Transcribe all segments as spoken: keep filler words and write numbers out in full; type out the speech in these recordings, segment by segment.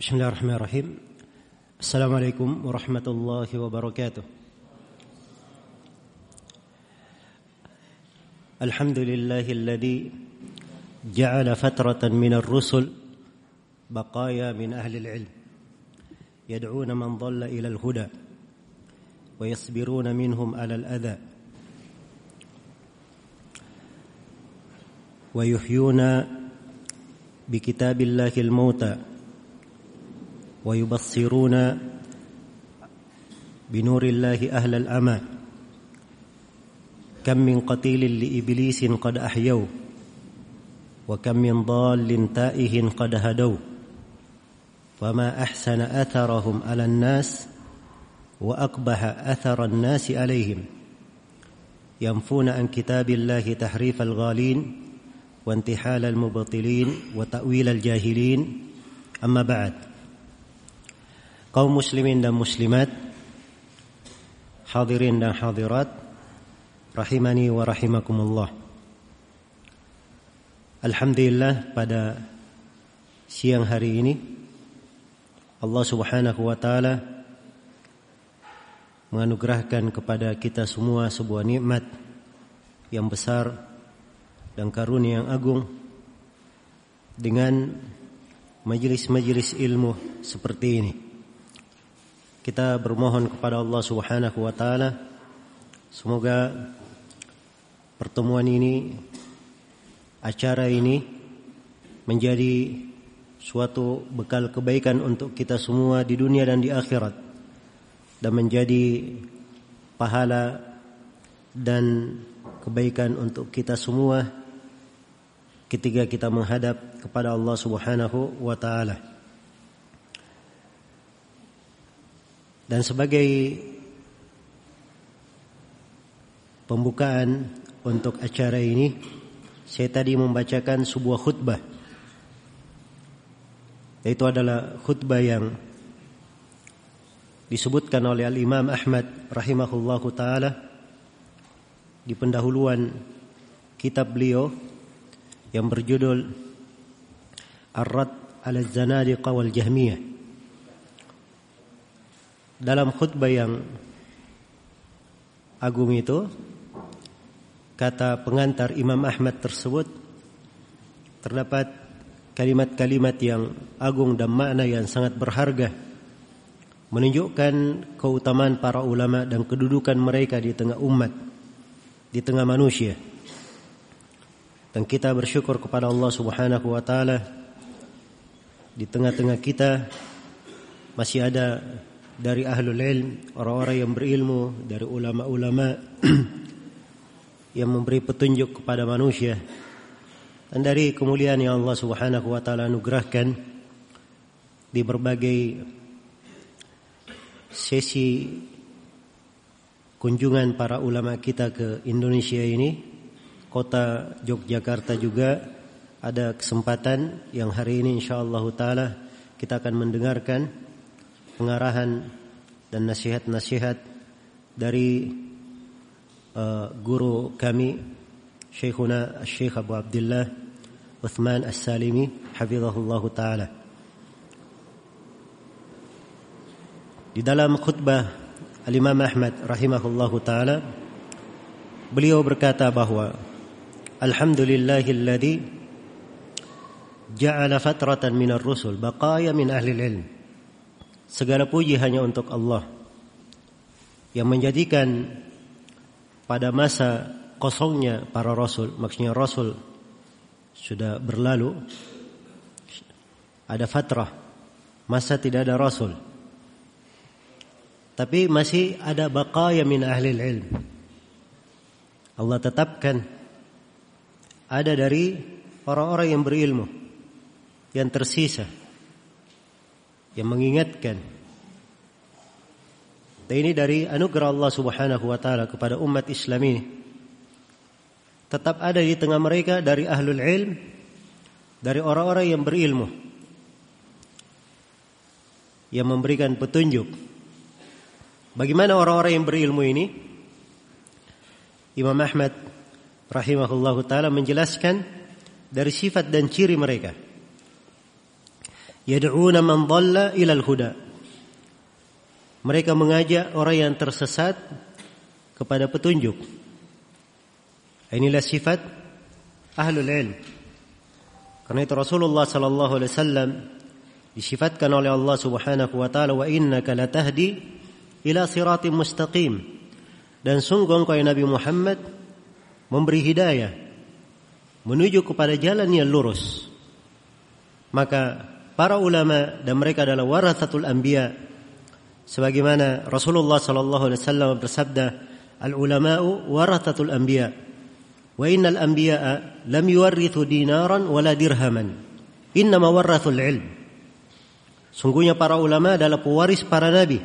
Bismillahirrahmanirrahim. Assalamualaikum warahmatullahi wabarakatuh. Alhamdulillahilladzi ja'ala fatratan minar rusul baqaya min ahli al-ilm yad'una man dhalla ila al-huda wa yasbiruna minhum 'ala al-adha wa yuhyuna bi kitabillahi al-mauta wa yubassiruna binurillahi ahlal ama kam min qatilin li iblisin qad ahyaw wa kam min dallin taihin qad hadaw fama ahsana atharahum ala an-nas wa aqbaha athara an-nas alayhim yanfuna an kitabillahi tahrif al-ghalin wa intihal al-mubtilin wa ta'wil al-jahilin amma ba'd. Kaum muslimin dan muslimat, hadirin dan hadirat, rahimani wa rahimakumullah. Alhamdulillah, pada siang hari ini Allah Subhanahu wa taala menganugerahkan kepada kita semua sebuah nikmat yang besar dan karunia yang agung dengan majelis-majelis ilmu seperti ini. Kita bermohon kepada Allah Subhanahu wa taala semoga pertemuan ini, acara ini menjadi suatu bekal kebaikan untuk kita semua di dunia dan di akhirat, dan menjadi pahala dan kebaikan untuk kita semua ketika kita menghadap kepada Allah Subhanahu wa taala. Dan sebagai pembukaan untuk acara ini, saya tadi membacakan sebuah khutbah. Itu adalah khutbah yang disebutkan oleh Al-Imam Ahmad rahimahullahu ta'ala di pendahuluan kitab beliau yang berjudul Ar-Rad ala Zanadiqa wal Jahmiyah. Dalam khutbah yang agung itu, kata pengantar Imam Ahmad tersebut, terdapat kalimat-kalimat yang agung dan makna yang sangat berharga, menunjukkan keutamaan para ulama dan kedudukan mereka di tengah umat, di tengah manusia. Dan kita bersyukur kepada Allah Subhanahu wa taala, di tengah-tengah kita masih ada dari ahlul ilm, orang-orang yang berilmu, dari ulama-ulama yang memberi petunjuk kepada manusia, dan dari kemuliaan yang Allah Subhanahu wa taala anugerahkan di berbagai sesi kunjungan para ulama kita ke Indonesia ini. Kota Yogyakarta juga ada kesempatan yang hari ini insyaallah taala kita akan mendengarkan pengarahan dan nasihat-nasihat dari uh, guru kami, Syekhuna Syekh Abu Abdullah Uthman As-Salimi hafizahullahu taala. Di dalam khutbah Al-Imam Ahmad rahimahullahu taala, beliau berkata bahwa alhamdulillahilladzi ja'ala fatratan minar rusul baqaya min ahli ilm. Segala puji hanya untuk Allah yang menjadikan pada masa kosongnya para rasul, maksudnya rasul sudah berlalu, ada fatrah, masa tidak ada rasul, tapi masih ada baqaya min ahli ilm. Allah tetapkan ada dari orang-orang yang berilmu yang tersisa, yang mengingatkan. Dan ini dari anugerah Allah Subhanahu wa taala kepada umat Islam ini. Tetap ada di tengah mereka dari ahlul ilm, dari orang-orang yang berilmu, yang memberikan petunjuk. Bagaimana orang-orang yang berilmu ini? Imam Ahmad rahimahullahu taala menjelaskan dari sifat dan ciri mereka. Yad'una man dhalla ilal huda. Mereka mengajak orang yang tersesat kepada petunjuk. Inilah sifat ahlul ilm. Karena itu Rasulullah sallallahu alaihi wasallam disifatkan oleh Allah Subhanahu wa taala, wa innaka latahdi ila siratim mustaqim. Dan sungguh engkau ya Nabi Muhammad memberi hidayah menuju kepada jalan yang lurus. Maka para ulama, dan mereka adalah warathatul anbiya, sebagaimana Rasulullah sallallahu alaihi wasallam bersabda, al ulama'u warathatul anbiya wa innal anbiya'a lam yuwarrithu dinaran wala dirhaman innama warathul ilm. Sungguhnya para ulama adalah pewaris para nabi,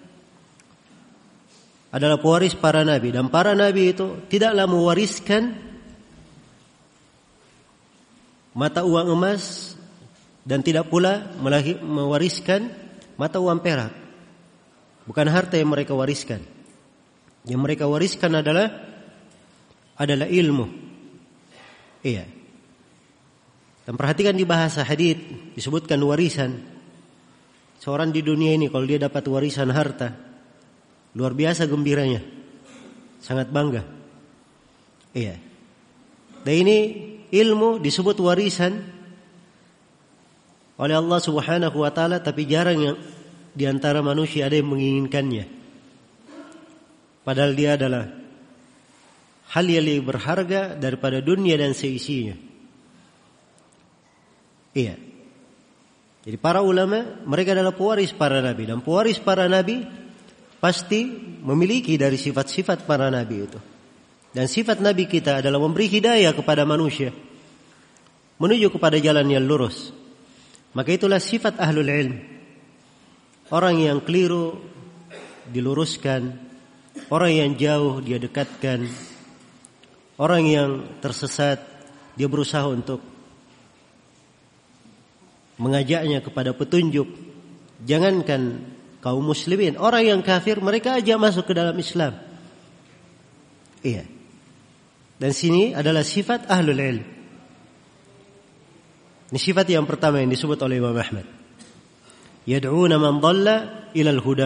adalah pewaris para nabi, dan para nabi itu tidaklah mewariskan mata uang emas dan tidak pula mewariskan mata uang perak. Bukan harta yang mereka wariskan. Yang mereka wariskan adalah adalah ilmu. Iya. Dan perhatikan di bahasa hadits disebutkan warisan. Seorang di dunia ini kalau dia dapat warisan harta, luar biasa gembiranya, sangat bangga. Iya. Dan ini ilmu disebut warisan oleh Allah Subhanahu wa taala, tapi jarang yang di antara manusia ada yang menginginkannya. Padahal dia adalah hal yang lebih berharga daripada dunia dan seisinya. Iya. Jadi para ulama mereka adalah pewaris para nabi, dan pewaris para nabi pasti memiliki dari sifat-sifat para nabi itu. Dan sifat nabi kita adalah memberi hidayah kepada manusia menuju kepada jalan yang lurus. Maka itulah sifat ahlul ilm. Orang yang keliru diluruskan, orang yang jauh dia dekatkan, orang yang tersesat dia berusaha untuk mengajaknya kepada petunjuk. Jangankan kaum muslimin, orang yang kafir mereka ajak masuk ke dalam Islam. Iya. Dan sini adalah sifat ahlul ilm. Ini sifat yang pertama yang disebut oleh Imam Ahmad. Yad'una man dhalla ilal huda.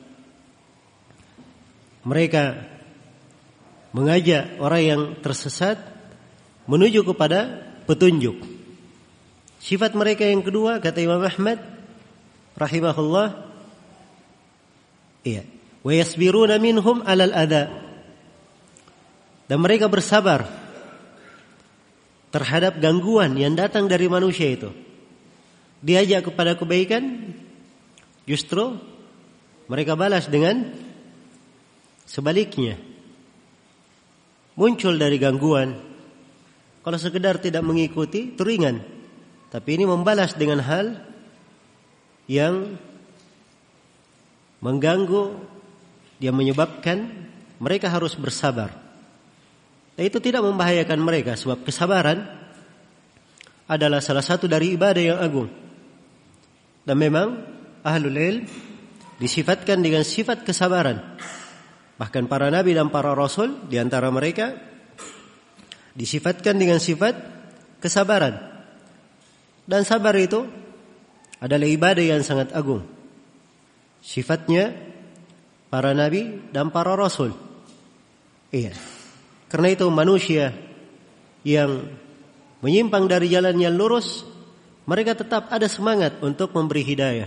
Mereka mengajak orang yang tersesat menuju kepada petunjuk. Sifat mereka yang kedua kata Imam Ahmad rahimahullah, iya, wa yasbiruna minhum 'alal adza. Dan mereka bersabar terhadap gangguan yang datang dari manusia itu. Diajak kepada kebaikan, justru mereka balas dengan sebaliknya. Muncul dari gangguan, kalau sekedar tidak mengikuti, teringan. Tapi ini membalas dengan hal yang mengganggu, yang menyebabkan mereka harus bersabar. Dan itu tidak membahayakan mereka, sebab kesabaran adalah salah satu dari ibadah yang agung. Dan memang ahlul ilm disifatkan dengan sifat kesabaran. Bahkan para nabi dan para rasul di antara mereka disifatkan dengan sifat kesabaran. Dan sabar itu adalah ibadah yang sangat agung. Sifatnya para nabi dan para rasul. Iya. Karena itu manusia yang menyimpang dari jalan yang lurus, mereka tetap ada semangat untuk memberi hidayah.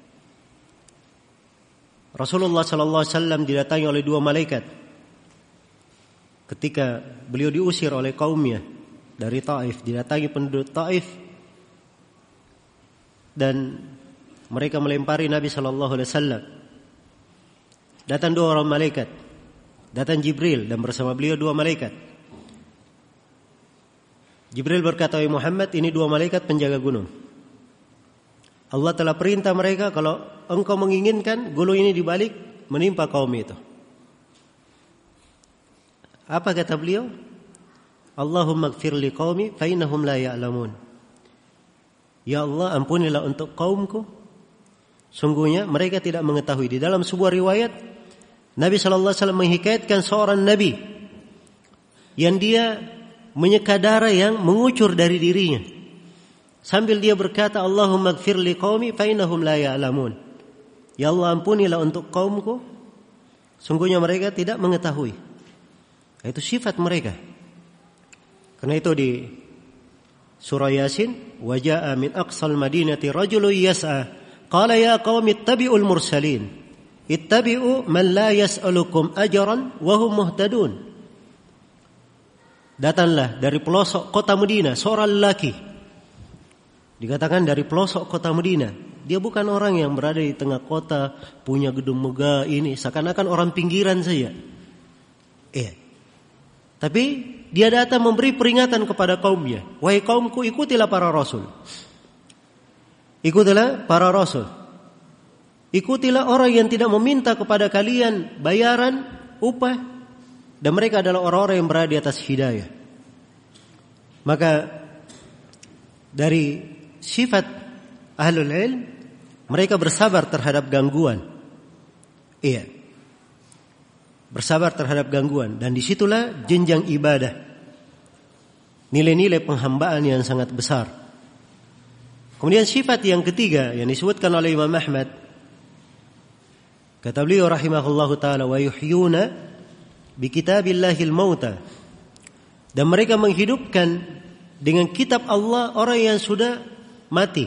Rasulullah sallallahu alaihi wasallam didatangi oleh dua malaikat ketika beliau diusir oleh kaumnya dari Taif. Didatangi penduduk Taif dan mereka melempari Nabi sallallahu alaihi wasallam. Datang dua orang malaikat, datang Jibril dan bersama beliau dua malaikat. Jibril berkata, "Wahai Muhammad, ini dua malaikat penjaga gunung. Allah telah perintah mereka kalau engkau menginginkan gunung ini dibalik menimpa kaum itu." Apa kata beliau? "Allahumma ighfir li qaumi fa innahum la ya'lamun." Ya Allah, ampunilah untuk kaumku, sungguhnya mereka tidak mengetahui. Di dalam sebuah riwayat Nabi sallallahu alaihi wasallam menghikayatkan seorang nabi yang dia menyeka darah yang mengucur dari dirinya sambil dia berkata, Allahumma ighfir li qaumi fa innahum la ya'lamun. Ya Allah, ampunilah untuk kaumku, sungguhnya mereka tidak mengetahui. Itu sifat mereka. Karena itu di surah Yasin, wa jaa'a min aqsal madinati rajulun yas'a qala ya qaumi ittabi'ul mursalin ittabi'u man la yas'alukum ajran wa hum muhtadun. Datanglah dari pelosok kota Madinah seorang lelaki. Dikatakan dari pelosok kota Madinah. Dia bukan orang yang berada di tengah kota, punya gedung megah ini, seakan-akan orang pinggiran saja. Iya. Tapi dia datang memberi peringatan kepada kaumnya. Wahai kaumku, ikutilah para rasul. Ikutilah para rasul. Ikutilah orang yang tidak meminta kepada kalian bayaran, upah. Dan mereka adalah orang-orang yang berada di atas hidayah. Maka dari sifat ahlul ilm, mereka bersabar terhadap gangguan. Iya. Bersabar terhadap gangguan. Dan disitulah jenjang ibadah. Nilai-nilai penghambaan yang sangat besar. Kemudian sifat yang ketiga yang disebutkan oleh Imam Ahmad. Kata beliau rahimahullahu ta'ala, wa yuhyuna bi kitabillahil mauta. Dan mereka menghidupkan dengan kitab Allah orang yang sudah mati.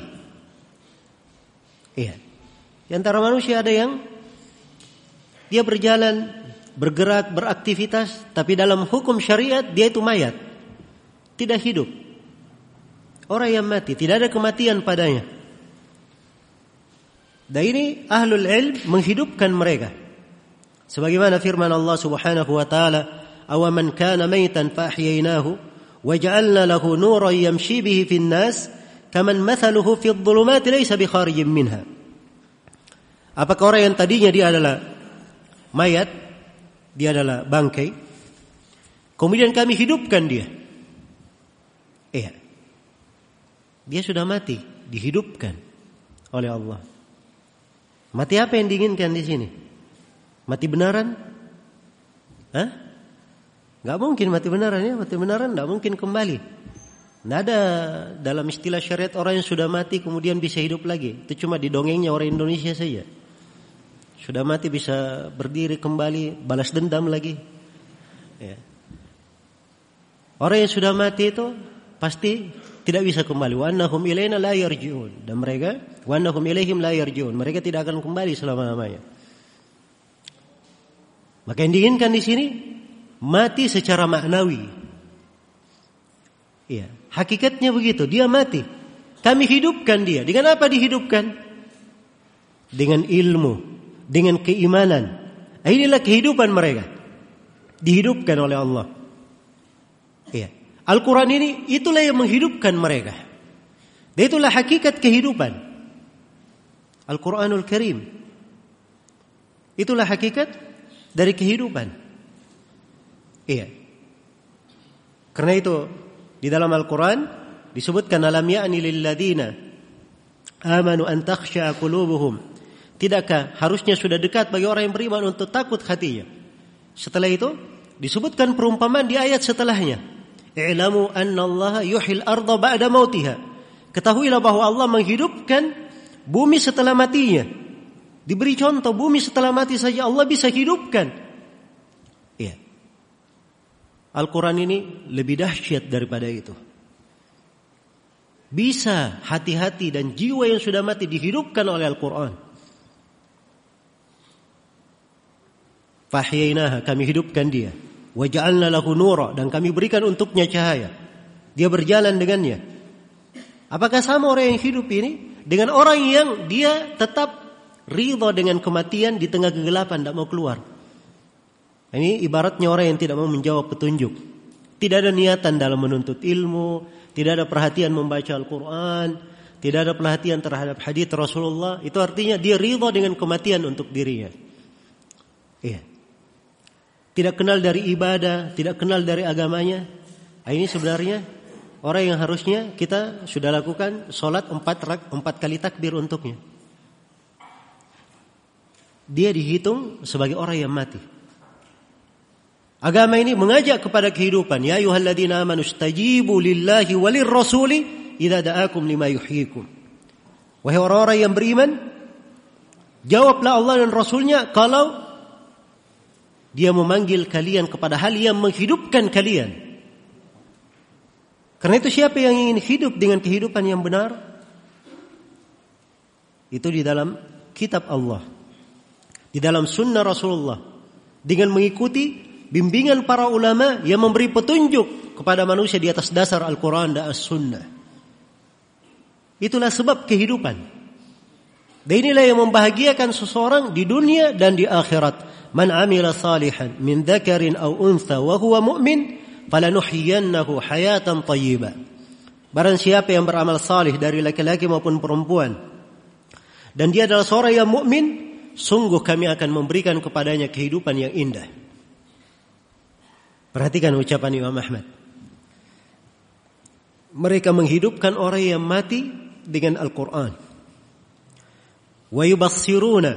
Iya. Di antara manusia ada yang dia berjalan, bergerak, beraktivitas, tapi dalam hukum syariat dia itu mayat. Tidak hidup. Orang yang mati, tidak ada kematian padanya. Dan ini ahlul ilm menghidupkan mereka. Sebagaimana firman Allah Subhanahu wa taala, "Awaman kana maitan fa ahyaynahu wa ja'alna lahu nuran yamshi bihi fin nas, kaman mathaluhu fi adh-dhulumati laysa bi kharijin minha." Apakah orang yang tadinya dia adalah mayat, dia adalah bangkai, kemudian kami hidupkan dia? Iya. Dia sudah mati, dihidupkan oleh Allah. Mati apa yang diinginkan di sini? Mati benaran? Hah? Gak mungkin mati benaran ya. Mati benaran gak mungkin kembali. Tidak ada dalam istilah syariat orang yang sudah mati kemudian bisa hidup lagi. Itu cuma di dongengnya orang Indonesia saja. Sudah mati bisa berdiri kembali, balas dendam lagi. Ya. Orang yang sudah mati itu pasti tidak bisa kembali. Wa annahum ilaina la yarji'un. Dan mereka wa annahum ilaihim la yarji'un. Mereka tidak akan kembali selama-lamanya. Maka yang diinginkan di sini mati secara maknawi. Iya, hakikatnya begitu, dia mati. Kami hidupkan dia. Dengan apa dihidupkan? Dengan ilmu, dengan keimanan. Inilah kehidupan mereka. Dihidupkan oleh Allah. Iya. Al-Quran ini itulah yang menghidupkan mereka. Dan itulah hakikat kehidupan. Al-Quranul Karim. Itulah hakikat dari kehidupan. Iya. Karena itu di dalam Al-Quran disebutkan alam ya'ni lil ladina amanu an takhsha'a qulubuhum. Tidakkah harusnya sudah dekat bagi orang yang beriman untuk takut hatinya? Setelah itu disebutkan perumpamaan di ayat setelahnya. I'lamu annallaha yuhyil arda ba'da mautiha. Ketahuilah bahwa Allah menghidupkan bumi setelah matinya. Diberi contoh bumi setelah mati saja Allah bisa hidupkan. Iya. Al-Quran ini lebih dahsyat daripada itu. Bisa hati-hati dan jiwa yang sudah mati dihidupkan oleh Al-Quran. Fahyainaha, kami hidupkan dia. Wa ja'alna lahu nura, dan kami berikan untuknya cahaya. Dia berjalan dengannya. Apakah sama orang yang hidup ini dengan orang yang dia tetap ridha dengan kematian di tengah kegelapan, tidak mau keluar? Ini ibaratnya orang yang tidak mau menjawab petunjuk. Tidak ada niatan dalam menuntut ilmu, tidak ada perhatian membaca Al-Quran, tidak ada perhatian terhadap hadits Rasulullah. Itu artinya dia ridha dengan kematian untuk dirinya. Iya. Tidak kenal dari ibadah, tidak kenal dari agamanya. Ini sebenarnya orang yang harusnya kita sudah lakukan sholat empat, rak, empat kali takbir untuknya. Dia dihitung sebagai orang yang mati. Agama ini mengajak kepada kehidupan. Ya ayyuhalladzina amanu istajibu lillahi walir rasuli idza da'akum lima yuhyikum. Wahai orang-orang yang beriman, jawablah Allah dan Rasulnya kalau dia memanggil kalian kepada hal yang menghidupkan kalian. Karena itu siapa yang ingin hidup dengan kehidupan yang benar? Itu di dalam kitab Allah, di dalam sunnah Rasulullah, dengan mengikuti bimbingan para ulama yang memberi petunjuk kepada manusia di atas dasar Al-Quran dan As-Sunnah. Itulah sebab kehidupan. Dan inilah yang membahagiakan seseorang di dunia dan di akhirat. Man amila salihan min dzakarin aw untha wa huwa mu'min falanuhyiyannahu hayatan thayyibah. Barang siapa yang beramal salih dari laki-laki maupun perempuan dan dia adalah seorang yang mukmin, sungguh kami akan memberikan kepadanya kehidupan yang indah. Perhatikan ucapan Imam Ahmad. Mereka menghidupkan orang yang mati dengan Al-Quran. Wa yubassiruna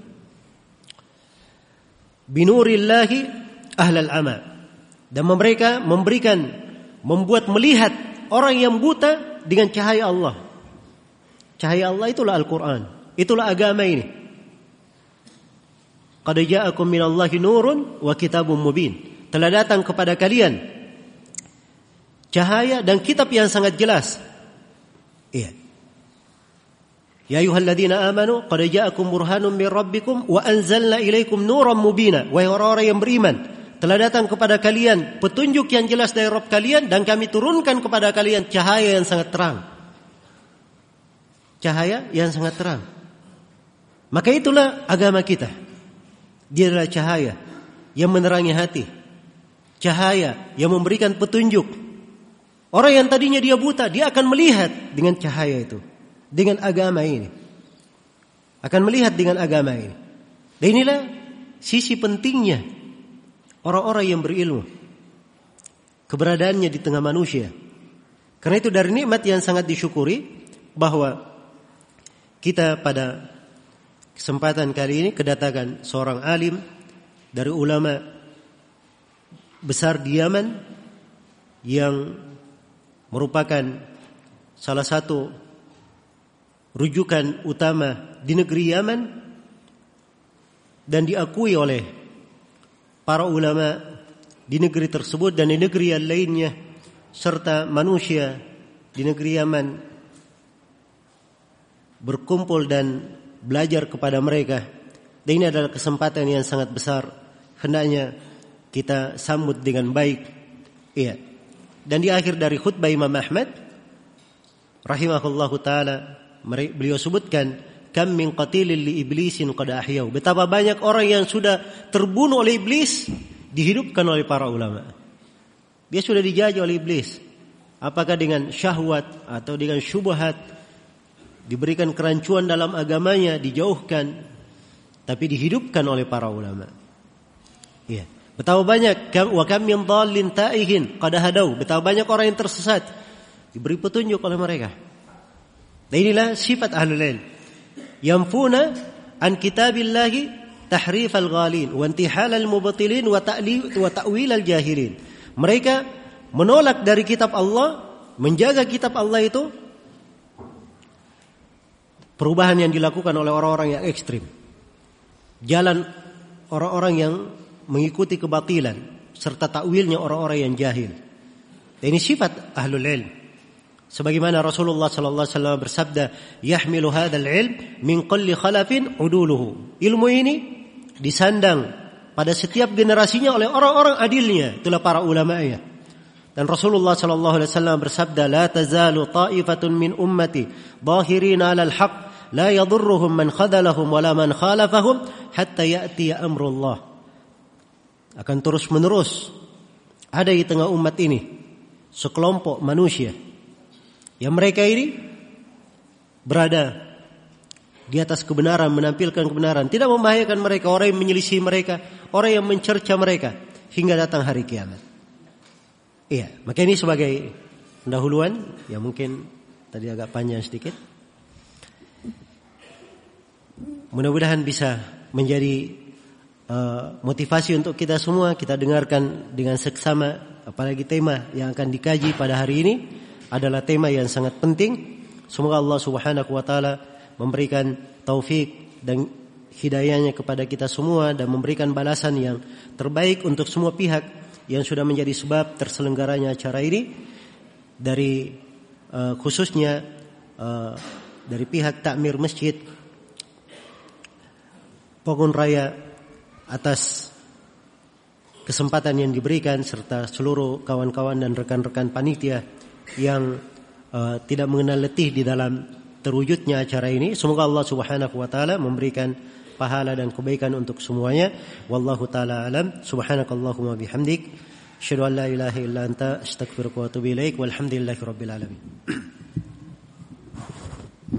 binurillahi ahlal ama. Dan mereka memberikan, membuat melihat orang yang buta dengan cahaya Allah. Cahaya Allah itulah Al-Quran, itulah agama ini. Qad ja'akum minallahi nurun wa kitabun mubin. Telah datang kepada kalian cahaya dan kitab yang sangat jelas. Iya. Ya ayyuhalladzina amanu qad ja'akum burhanun min rabbikum wa anzalna ilaikum nuran mubina. Wahai orang-orang yang beriman, telah datang kepada kalian petunjuk yang jelas dari Rabb kalian dan kami turunkan kepada kalian cahaya yang sangat terang. Cahaya yang sangat terang. Maka itulah agama kita. Dia adalah cahaya yang menerangi hati. Cahaya yang memberikan petunjuk. Orang yang tadinya dia buta, dia akan melihat dengan cahaya itu. Dengan agama ini. Akan melihat dengan agama ini. Dan inilah sisi pentingnya orang-orang yang berilmu, keberadaannya di tengah manusia. Karena itu dari nikmat yang sangat disyukuri bahwa kita pada kesempatan kali ini kedatangan seorang alim dari ulama besar di Yaman yang merupakan salah satu rujukan utama di negeri Yaman dan diakui oleh para ulama di negeri tersebut dan di negeri yang lainnya serta manusia di negeri Yaman berkumpul dan belajar kepada mereka. Dan ini adalah kesempatan yang sangat besar, hendaknya kita sambut dengan baik. Iya. Dan di akhir dari khutbah Imam Ahmad rahimahullahu taala, beliau sebutkan kam min qatilin li iblisin qad ahyau. Betapa banyak orang yang sudah terbunuh oleh iblis dihidupkan oleh para ulama. Dia sudah dijajah oleh iblis. Apakah dengan syahwat atau dengan syubhat, diberikan kerancuan dalam agamanya, dijauhkan, tapi dihidupkan oleh para ulama. Iya. Betapa banyak wa kam min dhallin ta'ihin qad hadau. Betapa banyak orang yang tersesat diberi petunjuk oleh mereka. Dan inilah sifat ahlul ilm. Yanfuna an kitabillahi tahrif al-ghalin wa intihal al-mubtilin wa ta'li wa ta'wil al-jahilin. Mereka menolak dari kitab Allah, menjaga kitab Allah itu perubahan yang dilakukan oleh orang-orang yang ekstrim. Jalan orang-orang yang mengikuti kebatilan serta takwilnya orang-orang yang jahil. Dan ini sifat ahlul ilm. Sebagaimana Rasulullah sallallahu alaihi wasallam bersabda, "Yahmilu hadzal ilm min kulli khalafin uduluhu." Ilmu ini disandang pada setiap generasinya oleh orang-orang adilnya, itulah para ulama'nya. Dan Rasulullah sallallahu alaihi wasallam bersabda, "La tazalu ta'ifatun min ummati dhahirina 'alal haqq, la yadhurruhum man khadalahum wala man khalafahum hatta ya'ti amrullah." Akan terus-menerus ada di tengah umat ini sekelompok manusia yang mereka ini berada di atas kebenaran, menampilkan kebenaran, tidak membahayakan mereka, orang yang menyelisih mereka, orang yang mencerca mereka hingga datang hari kiamat. Iya, maka ini sebagai pendahuluan yang mungkin tadi agak panjang sedikit. Mudah-mudahan bisa menjadi uh, motivasi untuk kita semua. Kita dengarkan dengan seksama, apalagi tema yang akan dikaji pada hari ini adalah tema yang sangat penting. Semoga Allah Subhanahu wa taala memberikan taufik dan hidayahnya kepada kita semua dan memberikan balasan yang terbaik untuk semua pihak yang sudah menjadi sebab terselenggaranya acara ini, dari uh, khususnya uh, dari pihak takmir masjid Pogun Raya atas kesempatan yang diberikan, serta seluruh kawan-kawan dan rekan-rekan panitia yang uh, tidak mengenal letih di dalam terwujudnya acara ini. Semoga Allah Subhanahu wa taala memberikan pahala dan kebaikan untuk semuanya. Wallahu taala alam. Subhanakallahumma bihamdik, asyhadu an la ilaha illa anta, astaghfiruka wa atubu ilaik. Walhamdulillahirabbil alamin.